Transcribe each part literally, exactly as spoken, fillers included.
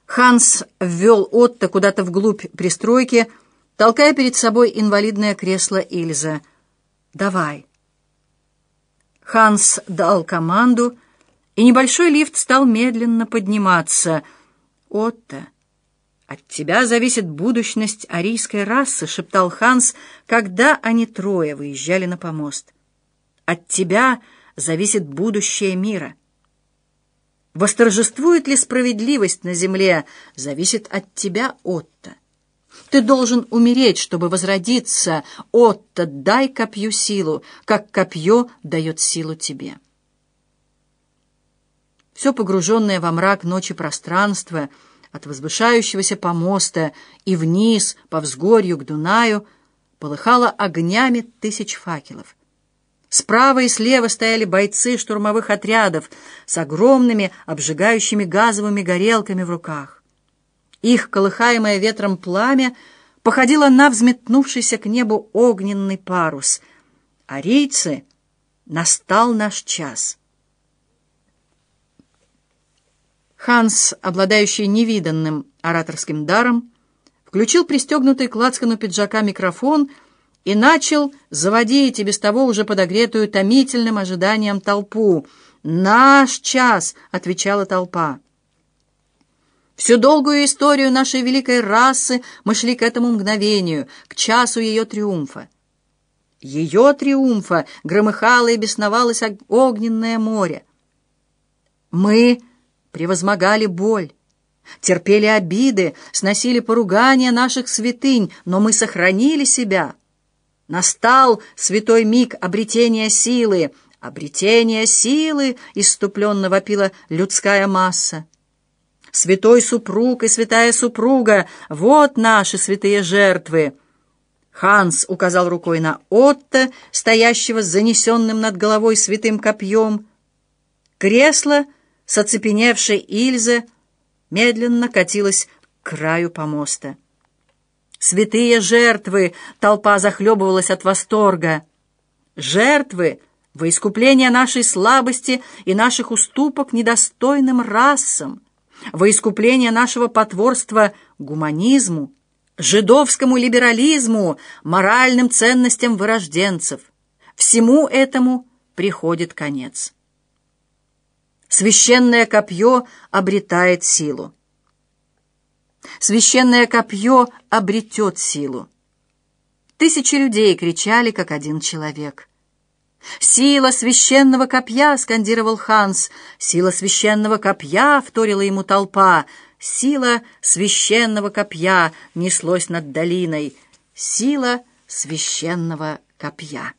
Ханс ввел Отто куда-то вглубь пристройки, толкая перед собой инвалидное кресло Ильзы. «Давай». Ханс дал команду, и небольшой лифт стал медленно подниматься. «Отто, от тебя зависит будущность арийской расы», — шептал Ханс, когда они трое выезжали на помост. «От тебя зависит будущее мира. Восторжествует ли справедливость на земле, зависит от тебя, Отто. Ты должен умереть, чтобы возродиться. Отто, дай копью силу, как копье дает силу тебе». Все погруженное во мрак ночи пространство, от возвышающегося помоста и вниз по взгорью к Дунаю, полыхало огнями тысяч факелов. Справа и слева стояли бойцы штурмовых отрядов с огромными обжигающими газовыми горелками в руках. Их колыхаемое ветром пламя походило на взметнувшийся к небу огненный парус. Арийцы, настал наш час. Ханс, обладающий невиданным ораторским даром, включил пристегнутый к лацкану пиджака микрофон и начал заводить и без того уже подогретую томительным ожиданием толпу. «Наш час!» — отвечала толпа. Всю долгую историю нашей великой расы мы шли к этому мгновению, к часу ее триумфа. Ее триумфа громыхало и бесновалось огненное море. Мы превозмогали боль, терпели обиды, сносили поругания наших святынь, но мы сохранили себя. Настал святой миг обретения силы. Обретение силы, исступленно вопила людская масса. Святой супруг и святая супруга — вот наши святые жертвы. Ханс указал рукой на Отто, стоящего с занесенным над головой святым копьем. Кресло с оцепеневшей Ильзе медленно катилось к краю помоста. «Святые жертвы!» — толпа захлебывалась от восторга. «Жертвы во искупление нашей слабости и наших уступок недостойным расам, во искупление нашего потворства гуманизму, жидовскому либерализму, моральным ценностям вырожденцев. Всему этому приходит конец. Священное копье обретает силу. Священное копье обретет силу». Тысячи людей кричали, как один человек. «Сила священного копья!» — скандировал Ханс. «Сила священного копья!» — вторила ему толпа. «Сила священного копья!» — неслось над долиной. «Сила священного копья!»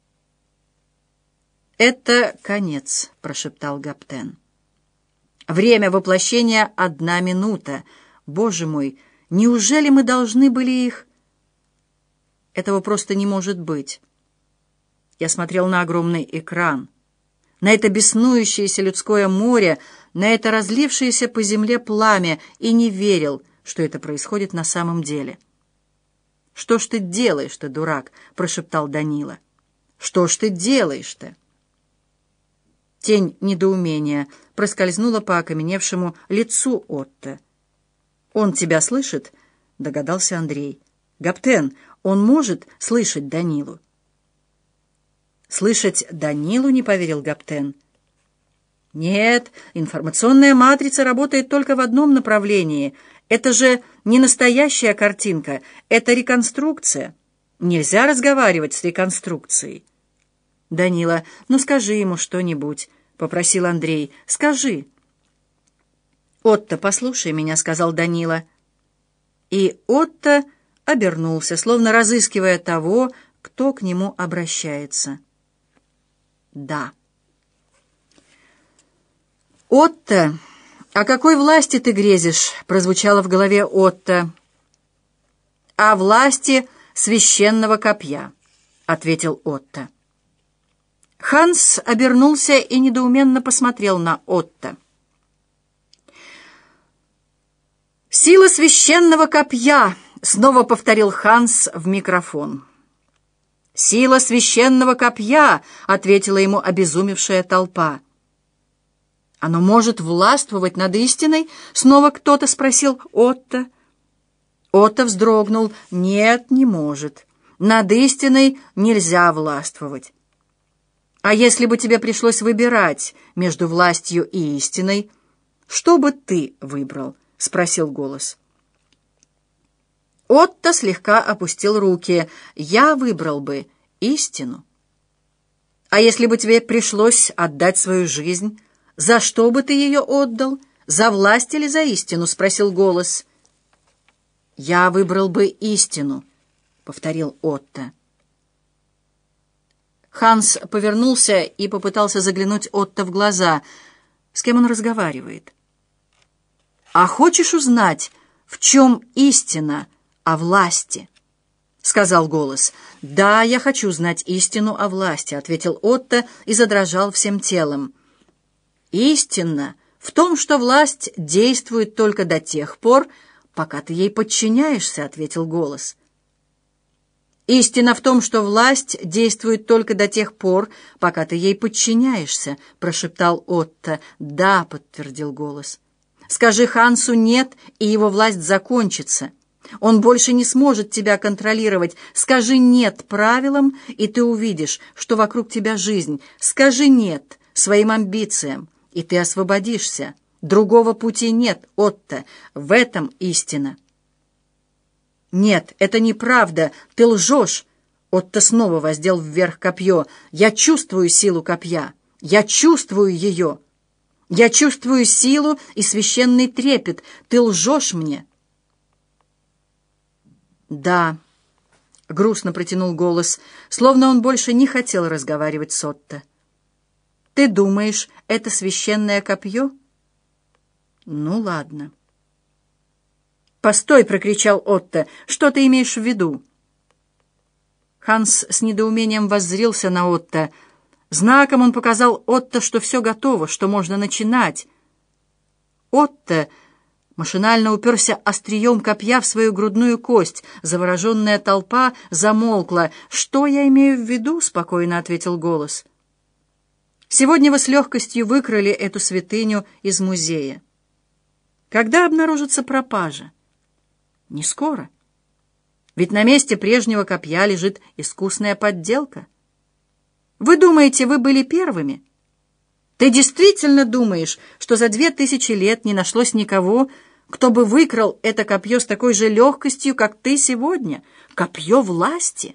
«Это конец», — прошептал Гаптен. «Время воплощения — одна минута. Боже мой, неужели мы должны были их...» «Этого просто не может быть». Я смотрел на огромный экран, на это беснующееся людское море, на это разлившееся по земле пламя, и не верил, что это происходит на самом деле. «Что ж ты делаешь-то, дурак?» — прошептал Данила. «Что ж ты делаешь-то?» Тень недоумения проскользнула по окаменевшему лицу Отто. «Он тебя слышит?» — догадался Андрей. «Гаптен, он может слышать Данилу?» «Слышать Данилу?» — не поверил Гаптен. «Нет, информационная матрица работает только в одном направлении. Это же не настоящая картинка, это реконструкция. Нельзя разговаривать с реконструкцией». «Данила, ну скажи ему что-нибудь», — попросил Андрей. «Скажи». «Отто, послушай меня», — сказал Данила. И Отто обернулся, словно разыскивая того, кто к нему обращается. «Да». «Отто, о какой власти ты грезишь?» — прозвучало в голове Отто. «О власти священного копья», — ответил Отто. Ханс обернулся и недоуменно посмотрел на Отто. «Сила священного копья!» — снова повторил Ханс в микрофон. «Сила священного копья!» — ответила ему обезумевшая толпа. Оно может властвовать над истиной? Снова кто-то спросил Отто. Отто вздрогнул. Нет, не может. Над истиной нельзя властвовать. А если бы тебе пришлось выбирать между властью и истиной, что бы ты выбрал? Спросил голос. Отто слегка опустил руки. Я выбрал бы истину. А если бы тебе пришлось отдать свою жизнь, за что бы ты ее отдал? За власть или за истину? Спросил голос. Я выбрал бы истину, повторил Отто. Ханс повернулся и попытался заглянуть Отто в глаза. С кем он разговаривает? «А хочешь узнать, в чем истина о власти?» — сказал голос. «Да, я хочу знать истину о власти», — ответил Отто и задрожал всем телом. «Истина в том, что власть действует только до тех пор, пока ты ей подчиняешься», — ответил голос. «Истина в том, что власть действует только до тех пор, пока ты ей подчиняешься», — прошептал Отто. «Да», — подтвердил голос. «Скажи Хансу «нет», и его власть закончится. Он больше не сможет тебя контролировать. Скажи «нет» правилам, и ты увидишь, что вокруг тебя жизнь. Скажи «нет» своим амбициям, и ты освободишься. Другого пути нет, Отто. В этом истина». «Нет, это неправда. Ты лжешь!» Отто снова воздел вверх копье. «Я чувствую силу копья. Я чувствую ее. Я чувствую силу и священный трепет. Ты лжешь мне!» «Да», — грустно протянул голос, словно он больше не хотел разговаривать с Отто. «Ты думаешь, это священное копье? Ну, ладно». «Постой!» — прокричал Отто. «Что ты имеешь в виду?» Ханс с недоумением воззрился на Отто. Знаком он показал Отто, что все готово, что можно начинать. Отто машинально уперся острием копья в свою грудную кость. Завороженная толпа замолкла. «Что я имею в виду?» — спокойно ответил голос. «Сегодня вы с легкостью выкрали эту святыню из музея. Когда обнаружится пропажа? Не скоро. Ведь на месте прежнего копья лежит искусная подделка. Вы думаете, вы были первыми? Ты действительно думаешь, что за две тысячи лет не нашлось никого, кто бы выкрал это копье с такой же легкостью, как ты сегодня? Копье власти!»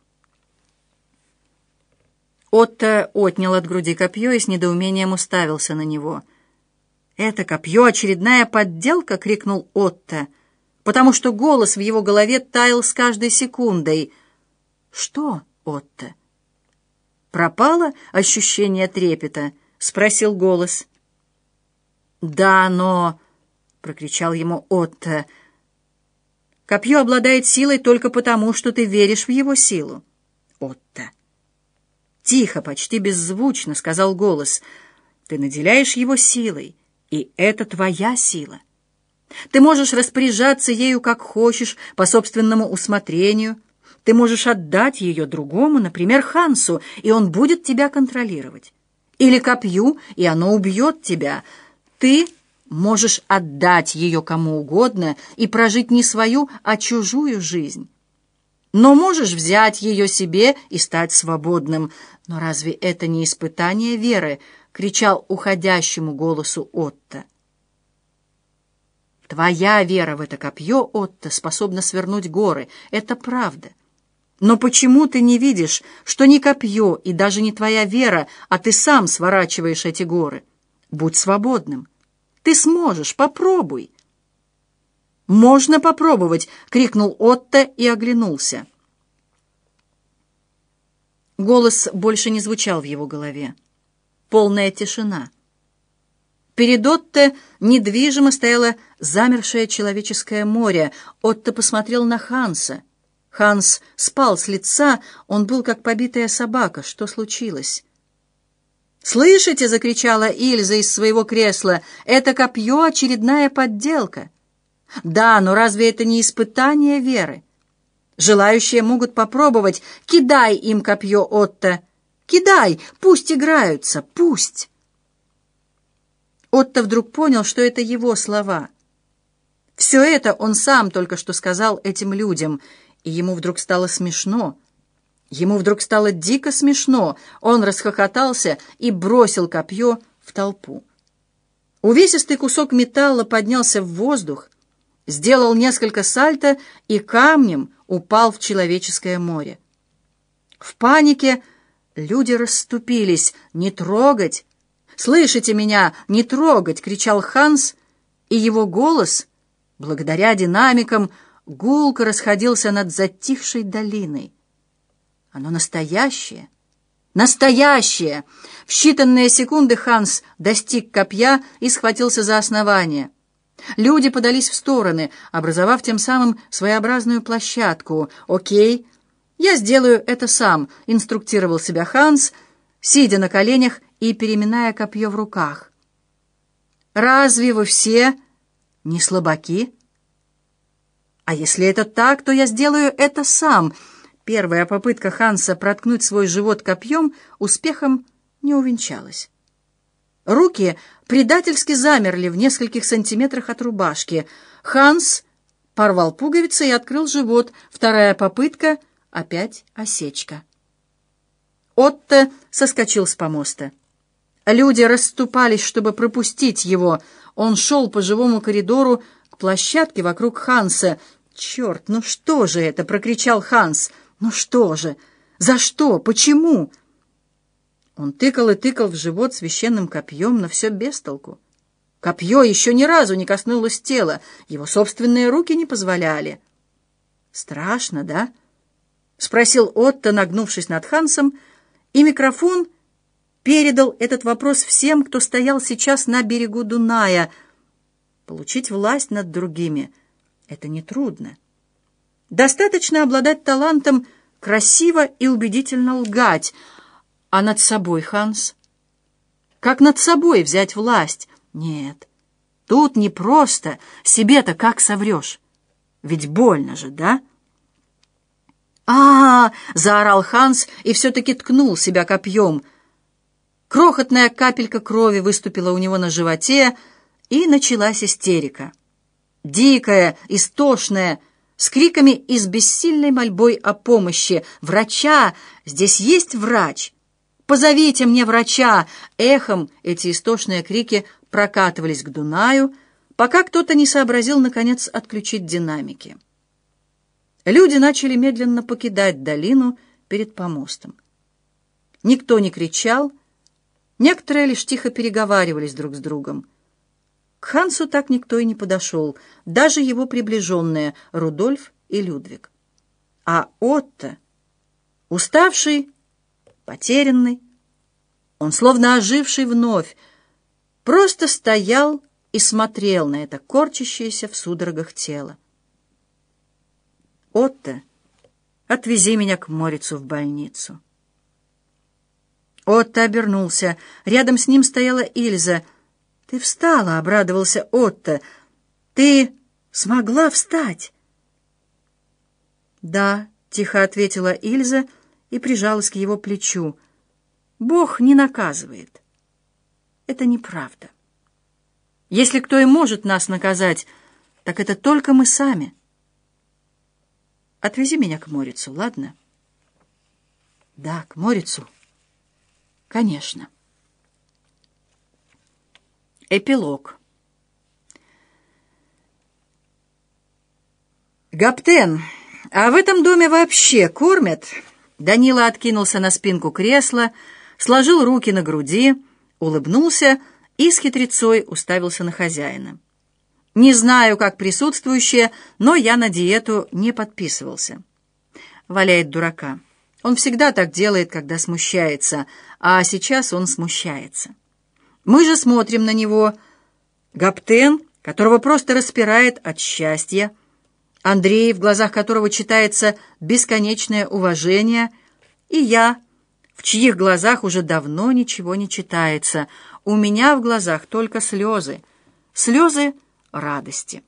Отто отнял от груди копье и с недоумением уставился на него. «Это копье — очередная подделка!» — крикнул Отто, потому что голос в его голове таял с каждой секундой. «Что, Отто?» «Пропало ощущение трепета?» — спросил голос. «Да, но...» — прокричал ему Отто. «Копье обладает силой только потому, что ты веришь в его силу, Отто». «Тихо, почти беззвучно», — сказал голос. «Ты наделяешь его силой, и это твоя сила. Ты можешь распоряжаться ею как хочешь, по собственному усмотрению. Ты можешь отдать ее другому, например, Хансу, и он будет тебя контролировать. Или копью, и оно убьет тебя. Ты можешь отдать ее кому угодно и прожить не свою, а чужую жизнь. Но можешь взять ее себе и стать свободным. Но разве это не испытание веры?» — кричал уходящему голосу Отто. «Твоя вера в это копье, Отто, способна свернуть горы. Это правда. Но почему ты не видишь, что не копье и даже не твоя вера, а ты сам сворачиваешь эти горы? Будь свободным. Ты сможешь, попробуй». «Можно попробовать!» — крикнул Отто и оглянулся. Голос больше не звучал в его голове. Полная тишина. Перед Отто недвижимо стояло замершее человеческое море. Отто посмотрел на Ханса. Ханс спал с лица, он был как побитая собака. Что случилось? «Слышите?» — закричала Ильза из своего кресла. «Это копье — очередная подделка». «Да, но разве это не испытание веры? Желающие могут попробовать. Кидай им копье, Отто. Кидай, пусть играются, пусть». Отто вдруг понял, что это его слова. Все это он сам только что сказал этим людям, и ему вдруг стало смешно. Ему вдруг стало дико смешно. Он расхохотался и бросил копье в толпу. Увесистый кусок металла поднялся в воздух, сделал несколько сальто и камнем упал в человеческое море. В панике люди расступились. «Не трогать! Слышите меня? Не трогать!» — кричал Ханс, и его голос, благодаря динамикам, гулко расходился над затихшей долиной. Оно настоящее! Настоящее! В считанные секунды Ханс достиг копья и схватился за основание. Люди подались в стороны, образовав тем самым своеобразную площадку. «Окей, я сделаю это сам», — инструктировал себя Ханс, сидя на коленях и переминая копье в руках. «Разве вы все не слабаки? А если это так, то я сделаю это сам». Первая попытка Ханса проткнуть свой живот копьем успехом не увенчалась. Руки предательски замерли в нескольких сантиметрах от рубашки. Ханс порвал пуговицы и открыл живот. Вторая попытка — опять осечка. Отто соскочил с помоста. Люди расступались, чтобы пропустить его. Он шел по живому коридору к площадке вокруг Ханса. «Черт, ну что же это?» — прокричал Ханс. «Ну что же? За что? Почему?» Он тыкал и тыкал в живот священным копьем, но все без толку. Копье еще ни разу не коснулось тела, его собственные руки не позволяли. «Страшно, да?» — спросил Отто, нагнувшись над Хансом, и микрофон передал этот вопрос всем, кто стоял сейчас на берегу Дуная. Получить власть над другими — это нетрудно. Достаточно обладать талантом красиво и убедительно лгать. А над собой, Ханс? Как над собой взять власть? Нет, тут не просто. Себе-то как соврешь? Ведь больно же, да? А-а-а! Заорал Ханс и все-таки ткнул себя копьем. Крохотная капелька крови выступила у него на животе, и началась истерика. Дикая, истошная, с криками и с бессильной мольбой о помощи. «Врача! Здесь есть врач! Позовите мне врача!» Эхом эти истошные крики прокатывались к Дунаю, пока кто-то не сообразил, наконец, отключить динамики. Люди начали медленно покидать долину перед помостом. Никто не кричал, некоторые лишь тихо переговаривались друг с другом. К Хансу так никто и не подошел, даже его приближенные Рудольф и Людвиг. А Отто, уставший, потерянный, он, словно оживший вновь, просто стоял и смотрел на это корчащееся в судорогах тело. «Отто, отвези меня к Морицу в больницу». Отто обернулся. Рядом с ним стояла Ильза. «Ты встала», — обрадовался Отто. «Ты смогла встать?» «Да», — тихо ответила Ильза и прижалась к его плечу. «Бог не наказывает. Это неправда. Если кто и может нас наказать, так это только мы сами. Отвези меня к Морицу, ладно?» «Да, к Морицу. Конечно». Эпилог. «Гаптен, а в этом доме вообще кормят?» Данила откинулся на спинку кресла, сложил руки на груди, улыбнулся и с хитрецой уставился на хозяина. «Не знаю, как присутствующие, но я на диету не подписывался». Валяет дурака. Он всегда так делает, когда смущается, а сейчас он смущается. Мы же смотрим на него. Гаптен, которого просто распирает от счастья, Андрей, в глазах которого читается бесконечное уважение, и я, в чьих глазах уже давно ничего не читается. У меня в глазах только слезы, слезы радости.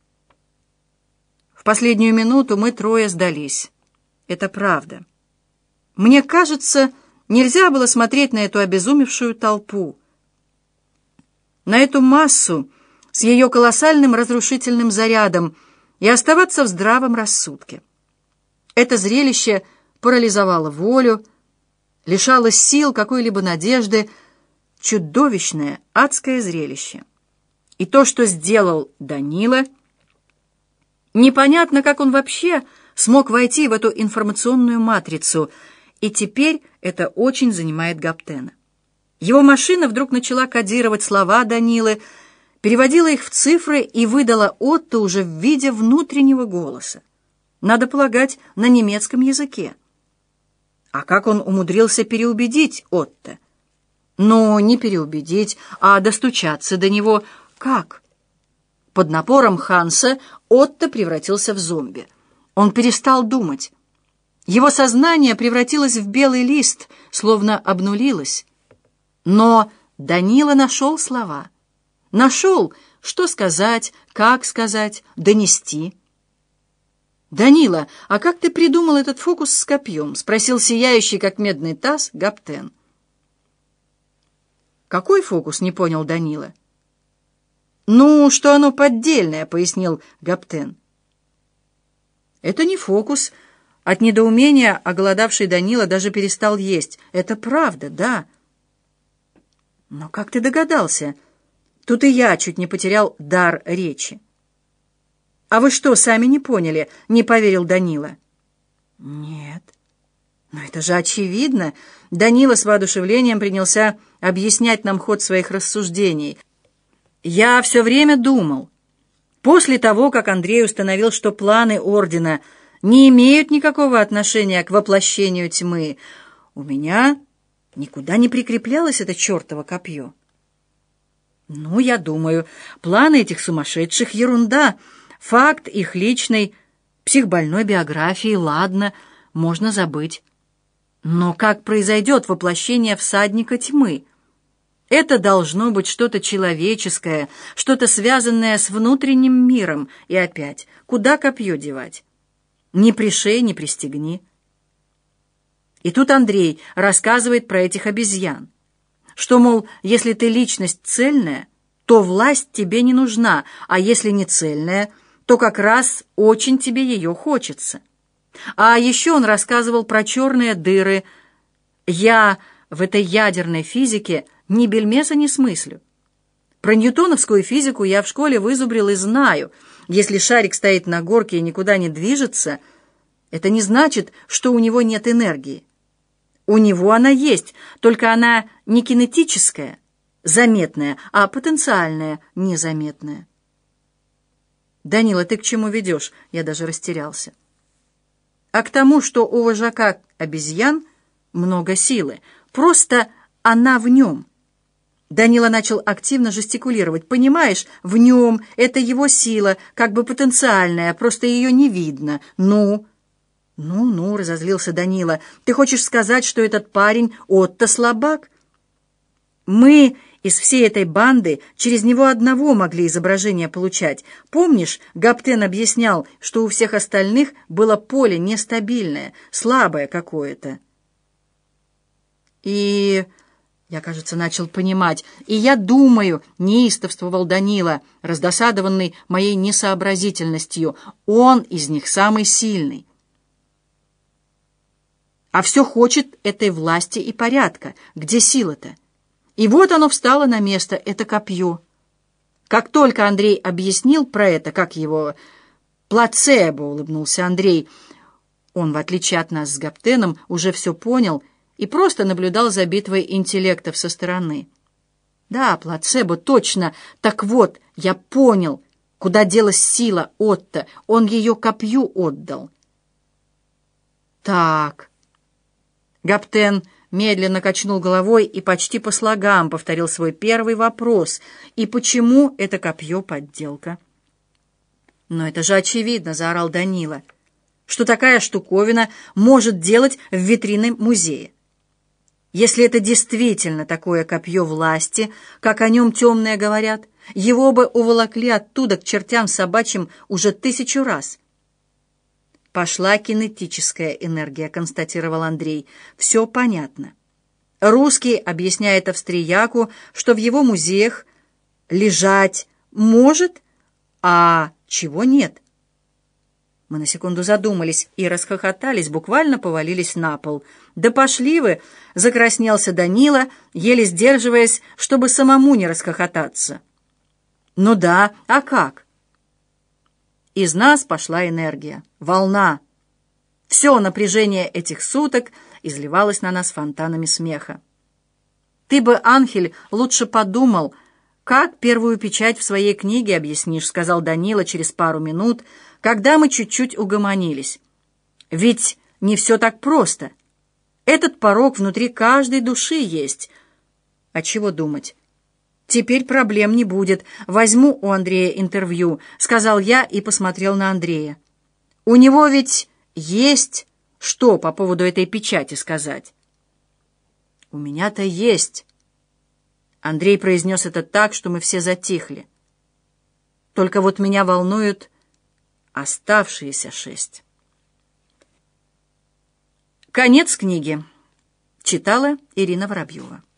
В последнюю минуту мы трое сдались. Это правда. Мне кажется, нельзя было смотреть на эту обезумевшую толпу. на эту массу с ее колоссальным разрушительным зарядом и оставаться в здравом рассудке. Это зрелище парализовало волю, лишало сил какой-либо надежды, чудовищное, адское зрелище. И то, что сделал Данила, непонятно, как он вообще смог войти в эту информационную матрицу, и теперь это очень занимает Гаптена. Его машина вдруг начала кодировать слова Данилы, переводила их в цифры и выдала Отто уже в виде внутреннего голоса. Надо полагать, на немецком языке. А как он умудрился переубедить Отто? Ну, не переубедить, а достучаться до него. Как? Под напором Ханса Отто превратился в зомби. Он перестал думать. Его сознание превратилось в белый лист, словно обнулилось. Но Данила нашел слова. Нашел, что сказать, как сказать, донести. «Данила, а как ты придумал этот фокус с копьем?» — спросил сияющий, как медный таз, Гаптен. «Какой фокус?» — не понял Данила. «Ну, что оно поддельное», — пояснил Гаптен. «Это не фокус». От недоумения оголодавший Данила даже перестал есть. «Это правда, да». «Но как ты догадался?» Тут и я чуть не потерял дар речи. «А вы что, сами не поняли?» — не поверил Данила. «Нет». «Но это же очевидно». Данила с воодушевлением принялся объяснять нам ход своих рассуждений. «Я все время думал. После того, как Андрей установил, что планы Ордена не имеют никакого отношения к воплощению тьмы, у меня никуда не прикреплялось это чертово копье. Ну, я думаю, планы этих сумасшедших — ерунда. Факт их личной психбольной биографии, ладно, можно забыть. Но как произойдет воплощение всадника тьмы? Это должно быть что-то человеческое, что-то связанное с внутренним миром. И опять, куда копье девать? Ни пришей, ни пристегни. И тут Андрей рассказывает про этих обезьян. Что, мол, если ты личность цельная, то власть тебе не нужна, а если не цельная, то как раз очень тебе ее хочется. А еще он рассказывал про черные дыры. Я в этой ядерной физике ни бельмеса не смыслю. Про ньютоновскую физику я в школе вызубрил и знаю. Если шарик стоит на горке и никуда не движется, это не значит, что у него нет энергии. У него она есть, только она не кинетическая, заметная, а потенциальная, незаметная. «Данила, ты к чему ведешь?» Я даже растерялся. «А к тому, что у вожака обезьян много силы. Просто она в нем». Данила начал активно жестикулировать. «Понимаешь, в нем это его сила, как бы потенциальная, просто ее не видно. Ну...» «Ну-ну», — разозлился Данила, — «ты хочешь сказать, что этот парень Отто слабак? Мы из всей этой банды через него одного могли изображение получать. Помнишь, Гаптен объяснял, что у всех остальных было поле нестабильное, слабое какое-то?» «И...» Я, кажется, начал понимать. «И я думаю», — неистовствовал Данила, раздосадованный моей несообразительностью, «он из них самый сильный. А все хочет этой власти и порядка. Где сила-то? И вот оно встало на место, это копье». Как только Андрей объяснил про это, как его... «Плацебо», — улыбнулся Андрей. Он, в отличие от нас с Гаптеном, уже все понял и просто наблюдал за битвой интеллектов со стороны. «Да, плацебо, точно. Так вот, я понял, куда делась сила Отто. Он ее копью отдал». «Так...» Гаптен медленно качнул головой и почти по слогам повторил свой первый вопрос. «И почему это копье подделка?» «Но это же очевидно», — заорал Данила, «что такая штуковина может делать в витрине музея. Если это действительно такое копье власти, как о нем темные говорят, его бы уволокли оттуда к чертям собачьим уже тысячу раз». «Пошла кинетическая энергия», — констатировал Андрей. «Все понятно. Русский объясняет австрияку, что в его музеях лежать может, а чего нет? Мы на секунду задумались и расхохотались, буквально повалились на пол. «Да пошли вы!» — закраснелся Данила, еле сдерживаясь, чтобы самому не расхохотаться. «Ну да, а как?» Из нас пошла энергия, волна. Все напряжение этих суток изливалось на нас фонтанами смеха. «Ты бы, Анхель, лучше подумал, как первую печать в своей книге объяснишь», — сказал Данила через пару минут, когда мы чуть-чуть угомонились. «Ведь не все так просто. Этот порог внутри каждой души есть. А чего думать? Теперь проблем не будет. Возьму у Андрея интервью», — сказал я и посмотрел на Андрея. «У него ведь есть что по поводу этой печати сказать». «У меня-то есть». Андрей произнес это так, что мы все затихли. «Только вот меня волнуют оставшиеся шесть». Конец книги. Читала Ирина Воробьева.